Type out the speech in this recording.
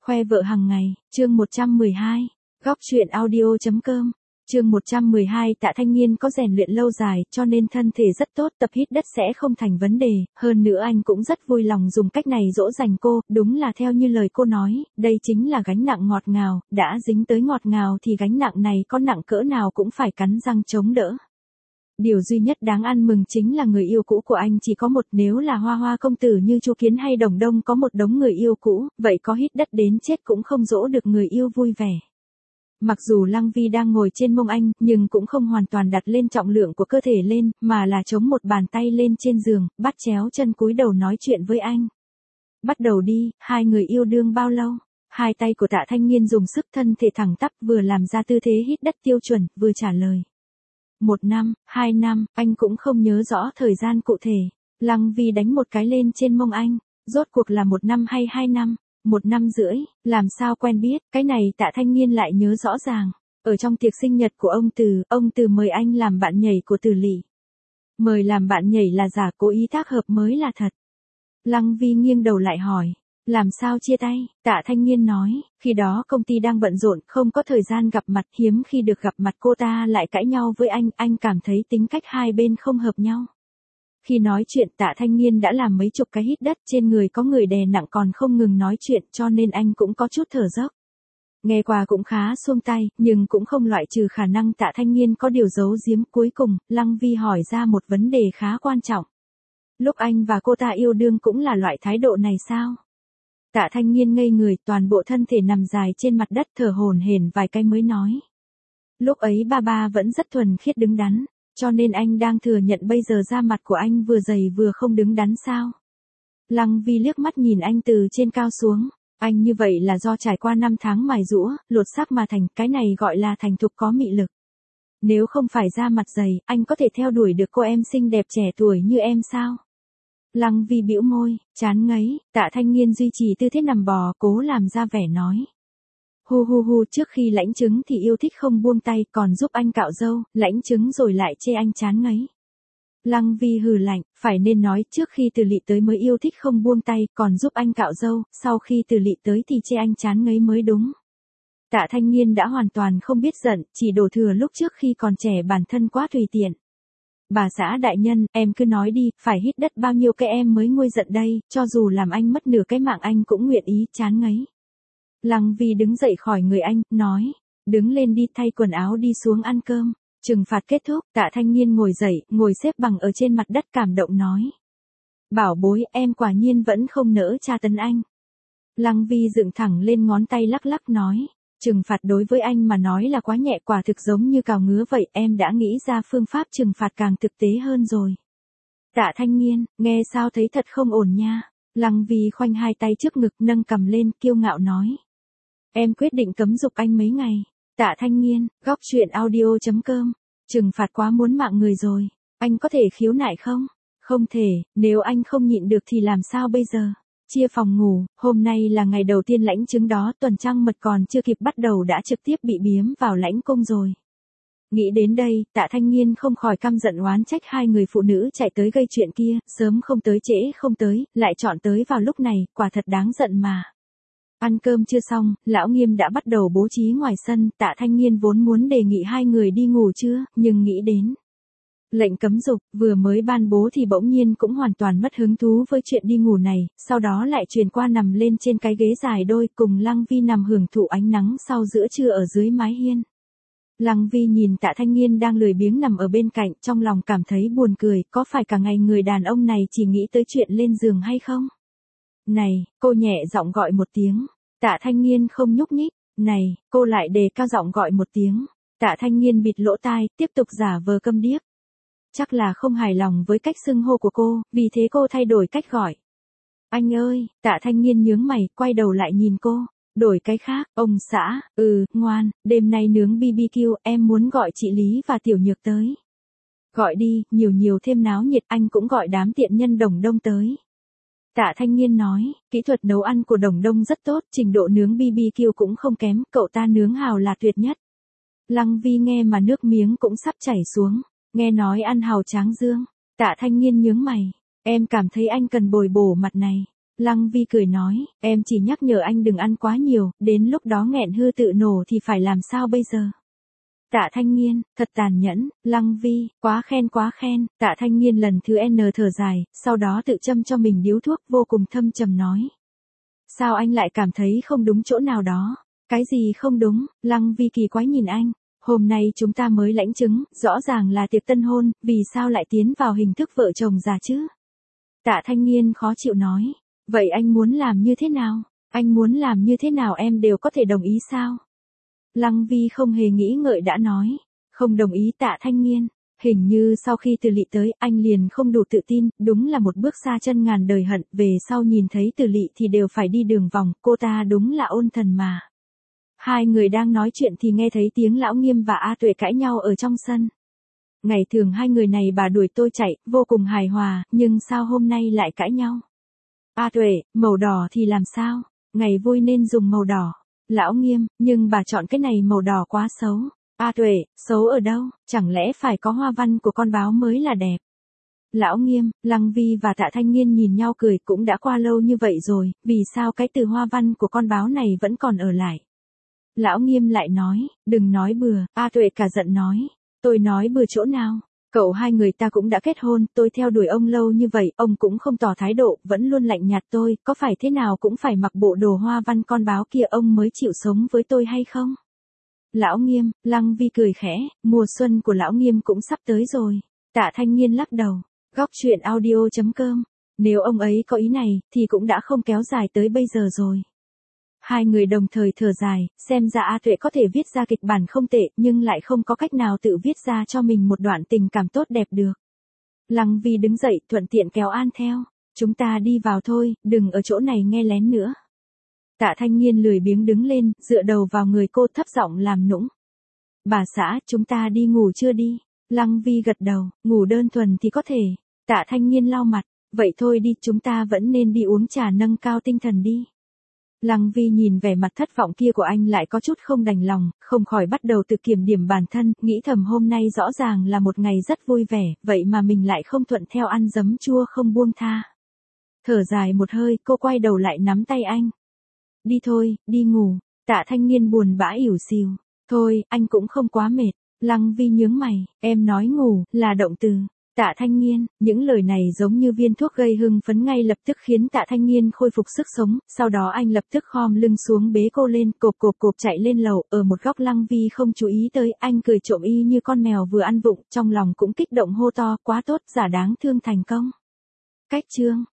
Khoe vợ hàng ngày, chương 112, góc truyện audio.com, chương 112. Tạ Thanh Nghiên có rèn luyện lâu dài cho nên thân thể rất tốt, tập hít đất sẽ không thành vấn đề, hơn nữa anh cũng rất vui lòng dùng cách này dỗ dành cô, đúng là theo như lời cô nói, đây chính là gánh nặng ngọt ngào, đã dính tới ngọt ngào thì gánh nặng này có nặng cỡ nào cũng phải cắn răng chống đỡ. Điều duy nhất đáng ăn mừng chính là người yêu cũ của anh chỉ có một, nếu là Hoa Hoa công tử như Chu Kiến hay Đồng Đông có một đống người yêu cũ, vậy có hít đất đến chết cũng không dỗ được người yêu vui vẻ. Mặc dù Lăng Vi đang ngồi trên mông anh, nhưng cũng không hoàn toàn đặt lên trọng lượng của cơ thể lên, mà là chống một bàn tay lên trên giường, bắt chéo chân cúi đầu nói chuyện với anh. Bắt đầu đi, hai người yêu đương bao lâu? Hai tay của Tạ Thanh Nghiên dùng sức, thân thể thẳng tắp, vừa làm ra tư thế hít đất tiêu chuẩn, vừa trả lời. 1 năm, 2 năm, anh cũng không nhớ rõ thời gian cụ thể. Lăng Vi đánh một cái lên trên mông anh, rốt cuộc là 1 năm hay 2 năm? 1 năm rưỡi, làm sao quen biết, cái này Tạ Thanh Nghiên lại nhớ rõ ràng. Ở trong tiệc sinh nhật của ông Từ mời anh làm bạn nhảy của Từ Lỵ. Mời làm bạn nhảy là giả, cố ý tác hợp mới là thật. Lăng Vi nghiêng đầu lại hỏi. Làm sao chia tay? Tạ Thanh Nghiên nói, khi đó công ty đang bận rộn, không có thời gian gặp mặt, hiếm khi được gặp mặt cô ta lại cãi nhau với anh cảm thấy tính cách hai bên không hợp nhau. Khi nói chuyện Tạ Thanh Nghiên đã làm mấy chục cái hít đất, trên người có người đè nặng còn không ngừng nói chuyện cho nên anh cũng có chút thở dốc. Nghe qua cũng khá xuông tay, nhưng cũng không loại trừ khả năng Tạ Thanh Nghiên có điều giấu giếm. Cuối cùng, Lăng Vi hỏi ra một vấn đề khá quan trọng. Lúc anh và cô ta yêu đương cũng là loại thái độ này sao? Tạ Thanh Nghiên ngây người, toàn bộ thân thể nằm dài trên mặt đất thở hổn hển vài cái mới nói. Lúc ấy ba vẫn rất thuần khiết đứng đắn, cho nên anh đang thừa nhận bây giờ da mặt của anh vừa dày vừa không đứng đắn sao? Lăng Vi liếc mắt nhìn anh từ trên cao xuống, anh như vậy là do trải qua 5 tháng mài giũa, lột xác mà thành, cái này gọi là thành thục có mị lực. Nếu không phải da mặt dày, anh có thể theo đuổi được cô em xinh đẹp trẻ tuổi như em sao? Lăng Vi bĩu môi, chán ngấy. Tạ Thanh Nghiên duy trì tư thế nằm bò, cố làm ra vẻ nói. Hu, trước khi lãnh chứng thì yêu thích không buông tay, còn giúp anh cạo râu, lãnh chứng rồi lại chê anh chán ngấy. Lăng Vi hừ lạnh, phải nên nói trước khi Từ Lỵ tới mới yêu thích không buông tay, còn giúp anh cạo râu, sau khi Từ Lỵ tới thì chê anh chán ngấy mới đúng. Tạ Thanh Nghiên đã hoàn toàn không biết giận, chỉ đổ thừa lúc trước khi còn trẻ bản thân quá tùy tiện. Bà xã đại nhân, em cứ nói đi, phải hít đất bao nhiêu cái em mới nguôi giận đây, cho dù làm anh mất nửa cái mạng anh cũng nguyện ý, chán ngấy. Lăng Vi đứng dậy khỏi người anh, nói, đứng lên đi, thay quần áo đi xuống ăn cơm. Trừng phạt kết thúc, Tạ Thanh Nghiên ngồi dậy, ngồi xếp bằng ở trên mặt đất cảm động nói. Bảo bối, em quả nhiên vẫn không nỡ tra tấn anh. Lăng Vi dựng thẳng lên ngón tay lắc lắc nói. Trừng phạt đối với anh mà nói là quá nhẹ, quả thực giống như cào ngứa vậy, em đã nghĩ ra phương pháp trừng phạt càng thực tế hơn rồi. Tạ Thanh Nghiên, nghe sao thấy thật không ổn nha. Lăng Vi khoanh hai tay trước ngực, nâng cằm lên, kiêu ngạo nói. Em quyết định cấm dục anh mấy ngày. Tạ Thanh Nghiên, góc truyện audio.com, trừng phạt quá muốn mạng người rồi. Anh có thể khiếu nại không? Không thể, nếu anh không nhịn được thì làm sao bây giờ? Chia phòng ngủ, hôm nay là ngày đầu tiên lãnh chứng đó, tuần trăng mật còn chưa kịp bắt đầu đã trực tiếp bị biếm vào lãnh cung rồi. Nghĩ đến đây, Tạ Thanh Nghiên không khỏi căm giận oán trách hai người phụ nữ chạy tới gây chuyện kia, sớm không tới trễ không tới, lại chọn tới vào lúc này, quả thật đáng giận mà. Ăn cơm chưa xong, Lão Nghiêm đã bắt đầu bố trí ngoài sân, Tạ Thanh Nghiên vốn muốn đề nghị hai người đi ngủ trưa, nhưng nghĩ đến lệnh cấm dục vừa mới ban bố thì bỗng nhiên cũng hoàn toàn mất hứng thú với chuyện đi ngủ này, sau đó lại chuyển qua nằm lên trên cái ghế dài đôi cùng Lăng Vi nằm hưởng thụ ánh nắng sau giữa trưa ở dưới mái hiên. Lăng Vi nhìn Tạ Thanh Nghiên đang lười biếng nằm ở bên cạnh, trong lòng cảm thấy buồn cười, có phải cả ngày người đàn ông này chỉ nghĩ tới chuyện lên giường hay không? Này, cô nhẹ giọng gọi một tiếng. Tạ Thanh Nghiên không nhúc nhích. Này, cô lại đề cao giọng gọi một tiếng. Tạ Thanh Nghiên bịt lỗ tai, tiếp tục giả vờ câm điếc. Chắc là không hài lòng với cách xưng hô của cô, vì thế cô thay đổi cách gọi. Anh ơi, Tạ Thanh Nghiên nhướng mày, quay đầu lại nhìn cô. Đổi cái khác, ông xã, ngoan, đêm nay nướng BBQ, em muốn gọi chị Lý và Tiểu Nhược tới. Gọi đi, nhiều thêm náo nhiệt, anh cũng gọi đám tiện nhân Đồng Đông tới. Tạ Thanh Nghiên nói, kỹ thuật nấu ăn của Đồng Đông rất tốt, trình độ nướng BBQ cũng không kém, cậu ta nướng hàu là tuyệt nhất. Lăng Vi nghe mà nước miếng cũng sắp chảy xuống, nghe nói ăn hàu tráng dương. Tạ Thanh Nghiên nhướng mày, em cảm thấy anh cần bồi bổ mặt này. Lăng Vi cười nói, em chỉ nhắc nhở anh đừng ăn quá nhiều, đến lúc đó nghẹn hư tự nổ thì phải làm sao bây giờ? Tạ Thanh Nghiên, thật tàn nhẫn, Lăng Vi, quá khen, Tạ Thanh Nghiên lần thứ N thở dài, sau đó tự châm cho mình điếu thuốc vô cùng thâm trầm nói. Sao anh lại cảm thấy không đúng chỗ nào đó? Cái gì không đúng? Lăng Vi kỳ quái nhìn anh. Hôm nay chúng ta mới lãnh chứng, rõ ràng là tiệc tân hôn, vì sao lại tiến vào hình thức vợ chồng già chứ? Tạ Thanh Nghiên khó chịu nói. Vậy anh muốn làm như thế nào? Anh muốn làm như thế nào em đều có thể đồng ý sao? Lăng Vi không hề nghĩ ngợi đã nói. Không đồng ý Tạ Thanh Nghiên. Hình như sau khi Từ Lị tới, anh liền không đủ tự tin, đúng là một bước xa chân ngàn đời hận, về sau nhìn thấy Từ Lị thì đều phải đi đường vòng, cô ta đúng là ôn thần mà. Hai người đang nói chuyện thì nghe thấy tiếng Lão Nghiêm và A Tuệ cãi nhau ở trong sân. Ngày thường hai người này bà đuổi tôi chạy, vô cùng hài hòa, nhưng sao hôm nay lại cãi nhau? A Tuệ, màu đỏ thì làm sao? Ngày vui nên dùng màu đỏ. Lão Nghiêm, nhưng bà chọn cái này màu đỏ quá xấu. A Tuệ, xấu ở đâu? Chẳng lẽ phải có hoa văn của con báo mới là đẹp? Lão Nghiêm, Lăng Vi và Tạ Thanh Nghiên nhìn nhau cười, cũng đã qua lâu như vậy rồi, vì sao cái từ hoa văn của con báo này vẫn còn ở lại? Lão Nghiêm lại nói, đừng nói bừa, A Tuệ cả giận nói. Tôi nói bừa chỗ nào? Cậu hai người ta cũng đã kết hôn, tôi theo đuổi ông lâu như vậy, ông cũng không tỏ thái độ, vẫn luôn lạnh nhạt tôi, có phải thế nào cũng phải mặc bộ đồ hoa văn con báo kia ông mới chịu sống với tôi hay không? Lão Nghiêm, Lăng Vi cười khẽ, mùa xuân của Lão Nghiêm cũng sắp tới rồi. Tạ Thanh Nghiên lắc đầu, góc chuyện audio.com. Nếu ông ấy có ý này, thì cũng đã không kéo dài tới bây giờ rồi. Hai người đồng thời thở dài, xem ra A Tuệ có thể viết ra kịch bản không tệ, nhưng lại không có cách nào tự viết ra cho mình một đoạn tình cảm tốt đẹp được. Lăng Vi đứng dậy, thuận tiện kéo An theo. Chúng ta đi vào thôi, đừng ở chỗ này nghe lén nữa. Tạ Thanh Nghiên lười biếng đứng lên, dựa đầu vào người cô thấp giọng làm nũng. Bà xã, chúng ta đi ngủ chưa đi? Lăng Vi gật đầu, ngủ đơn thuần thì có thể. Tạ Thanh Nghiên lau mặt, vậy thôi đi, chúng ta vẫn nên đi uống trà nâng cao tinh thần đi. Lăng Vi nhìn vẻ mặt thất vọng kia của anh lại có chút không đành lòng, không khỏi bắt đầu tự kiểm điểm bản thân, nghĩ thầm hôm nay rõ ràng là một ngày rất vui vẻ, vậy mà mình lại không thuận theo ăn giấm chua không buông tha. Thở dài một hơi, cô quay đầu lại nắm tay anh. Đi thôi, đi ngủ. Tạ Thanh Nghiên buồn bã ỉu xìu. Thôi, anh cũng không quá mệt. Lăng Vi nhướng mày, em nói ngủ, là động từ. Tạ Thanh Nghiên, những lời này giống như viên thuốc gây hưng phấn ngay lập tức khiến Tạ Thanh Nghiên khôi phục sức sống, sau đó anh lập tức khom lưng xuống bế cô lên, cộp chạy lên lầu, ở một góc Lăng Vi không chú ý tới, anh cười trộm y như con mèo vừa ăn vụng, trong lòng cũng kích động hô to, quá tốt, giả đáng thương thành công. Cách chương